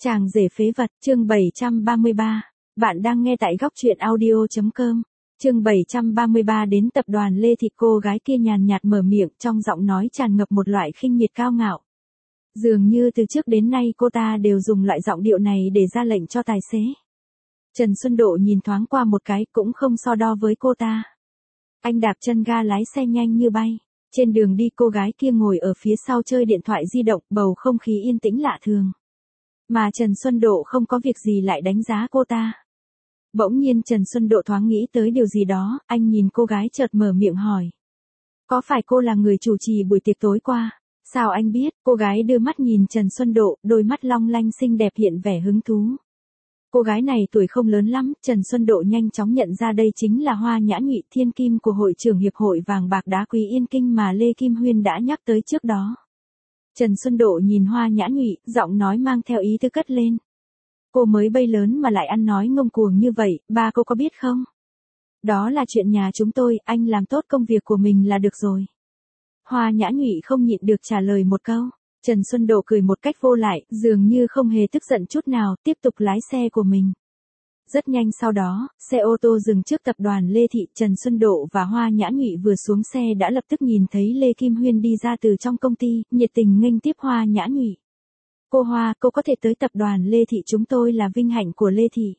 Chàng rể phế vật, chương 733. Bạn đang nghe tại góc truyện audio.com. Chương 733 đến tập đoàn Lê Thị, cô gái kia nhàn nhạt mở miệng, trong giọng nói tràn ngập một loại khinh miệt cao ngạo. Dường như từ trước đến nay cô ta đều dùng loại giọng điệu này để ra lệnh cho tài xế. Trần Xuân Độ nhìn thoáng qua một cái, cũng không so đo với cô ta. Anh đạp chân ga lái xe nhanh như bay. Trên đường đi, cô gái kia ngồi ở phía sau chơi điện thoại di động, bầu không khí yên tĩnh lạ thường. Mà Trần Xuân Độ không có việc gì lại đánh giá cô ta. Bỗng nhiên Trần Xuân Độ thoáng nghĩ tới điều gì đó, anh nhìn cô gái chợt mở miệng hỏi. Có phải cô là người chủ trì buổi tiệc tối qua? Sao anh biết? Cô gái đưa mắt nhìn Trần Xuân Độ, đôi mắt long lanh xinh đẹp hiện vẻ hứng thú. Cô gái này tuổi không lớn lắm, Trần Xuân Độ nhanh chóng nhận ra đây chính là Hoa Nhã Nhụy, thiên kim của hội trưởng Hiệp hội Vàng Bạc Đá Quý Yên Kinh mà Lê Kim Huyên đã nhắc tới trước đó. Trần Xuân Độ nhìn Hoa Nhã Nhụy, giọng nói mang theo ý tứ cất lên. Cô mới bay lớn mà lại ăn nói ngông cuồng như vậy, ba cô có biết không? Đó là chuyện nhà chúng tôi, anh làm tốt công việc của mình là được rồi. Hoa Nhã Nhụy không nhịn được trả lời một câu. Trần Xuân Độ cười một cách vô lại, dường như không hề tức giận chút nào, tiếp tục lái xe của mình. Rất nhanh sau đó, xe ô tô dừng trước tập đoàn Lê Thị, Trần Xuân Độ và Hoa Nhã Nhụy vừa xuống xe đã lập tức nhìn thấy Lê Kim Huyên đi ra từ trong công ty, nhiệt tình nghênh tiếp Hoa Nhã Nhụy. Cô Hoa, cô có thể tới tập đoàn Lê Thị, chúng tôi là vinh hạnh của Lê Thị.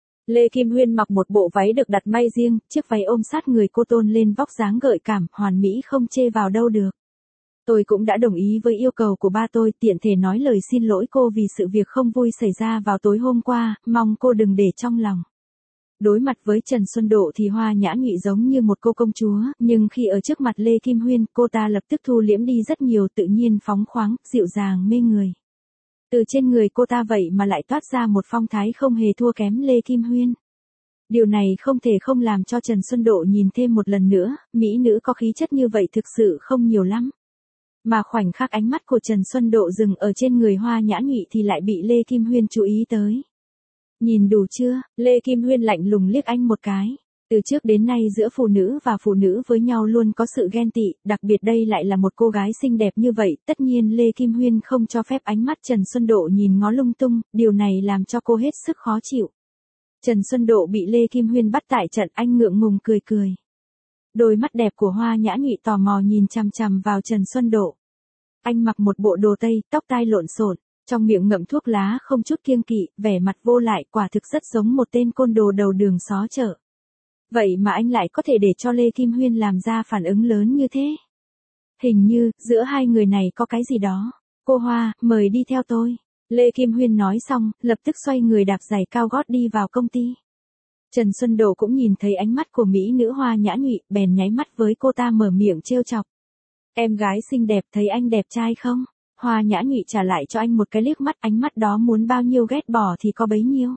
Lê Kim Huyên mặc một bộ váy được đặt may riêng, chiếc váy ôm sát người cô tôn lên vóc dáng gợi cảm, hoàn mỹ không chê vào đâu được. Tôi cũng đã đồng ý với yêu cầu của ba tôi, tiện thể nói lời xin lỗi cô vì sự việc không vui xảy ra vào tối hôm qua, mong cô đừng để trong lòng. Đối mặt với Trần Xuân Độ thì Hoa Nhã Nhụy giống như một cô công chúa, nhưng khi ở trước mặt Lê Kim Huyên, cô ta lập tức thu liễm đi rất nhiều, tự nhiên phóng khoáng, dịu dàng mê người. Từ trên người cô ta vậy mà lại toát ra một phong thái không hề thua kém Lê Kim Huyên. Điều này không thể không làm cho Trần Xuân Độ nhìn thêm một lần nữa, mỹ nữ có khí chất như vậy thực sự không nhiều lắm. Mà khoảnh khắc ánh mắt của Trần Xuân Độ dừng ở trên người Hoa Nhã Nhụy thì lại bị Lê Kim Huyên chú ý tới. Nhìn đủ chưa? Lê Kim Huyên lạnh lùng liếc anh một cái. Từ trước đến nay giữa phụ nữ và phụ nữ với nhau luôn có sự ghen tị, đặc biệt đây lại là một cô gái xinh đẹp như vậy, tất nhiên Lê Kim Huyên không cho phép ánh mắt Trần Xuân Độ nhìn ngó lung tung, điều này làm cho cô hết sức khó chịu. Trần Xuân Độ bị Lê Kim Huyên bắt tại trận, anh ngượng ngùng cười cười. Đôi mắt đẹp của Hoa Nhã Nhụy tò mò nhìn chằm chằm vào Trần Xuân Độ. Anh mặc một bộ đồ tây, tóc tai lộn xộn, trong miệng ngậm thuốc lá không chút kiêng kỵ, vẻ mặt vô lại, quả thực rất giống một tên côn đồ đầu đường xó chợ. Vậy mà anh lại có thể để cho Lê Kim Huyên làm ra phản ứng lớn như thế. Hình như, giữa hai người này có cái gì đó. Cô Hoa, mời đi theo tôi. Lê Kim Huyên nói xong, lập tức xoay người đạp giày cao gót đi vào công ty. Trần Xuân Độ cũng nhìn thấy ánh mắt của mỹ nữ Hoa Nhã Nhụy, bèn nháy mắt với cô ta mở miệng trêu chọc. Em gái xinh đẹp, thấy anh đẹp trai không? Hoa Nhã Nhụy trả lại cho anh một cái liếc mắt, ánh mắt đó muốn bao nhiêu ghét bỏ thì có bấy nhiêu.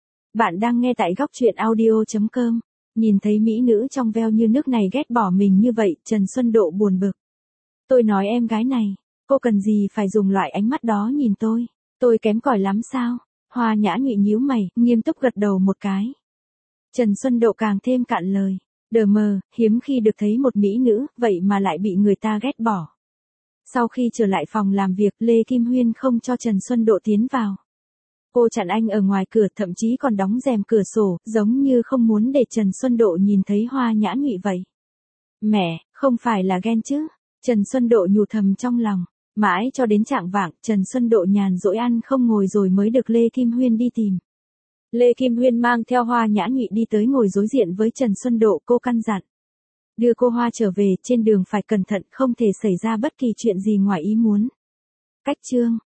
Bạn đang nghe tại góc truyện audio.com. Nhìn thấy mỹ nữ trong veo như nước này ghét bỏ mình như vậy, Trần Xuân Độ buồn bực. Tôi nói em gái này, cô cần gì phải dùng loại ánh mắt đó nhìn tôi kém cỏi lắm sao? Hoa Nhã Nhụy nhíu mày, nghiêm túc gật đầu một cái. Trần Xuân Độ càng thêm cạn lời. Đờ mờ, hiếm khi được thấy một mỹ nữ, vậy mà lại bị người ta ghét bỏ. Sau khi trở lại phòng làm việc, Lê Kim Huyên không cho Trần Xuân Độ tiến vào. Cô chặn anh ở ngoài cửa, thậm chí còn đóng rèm cửa sổ, giống như không muốn để Trần Xuân Độ nhìn thấy Hoa Nhã Nhụy vậy. Mẹ, không phải là ghen chứ? Trần Xuân Độ nhủ thầm trong lòng. Mãi cho đến chạng vạng, Trần Xuân Độ nhàn rỗi ăn không ngồi rồi mới được Lê Kim Huyên đi tìm. Lê Kim Huyên mang theo Hoa Nhã Nhụy đi tới ngồi đối diện với Trần Xuân Độ, cô căn dặn. Đưa cô Hoa trở về, trên đường phải cẩn thận, không thể xảy ra bất kỳ chuyện gì ngoài ý muốn. Cách chương.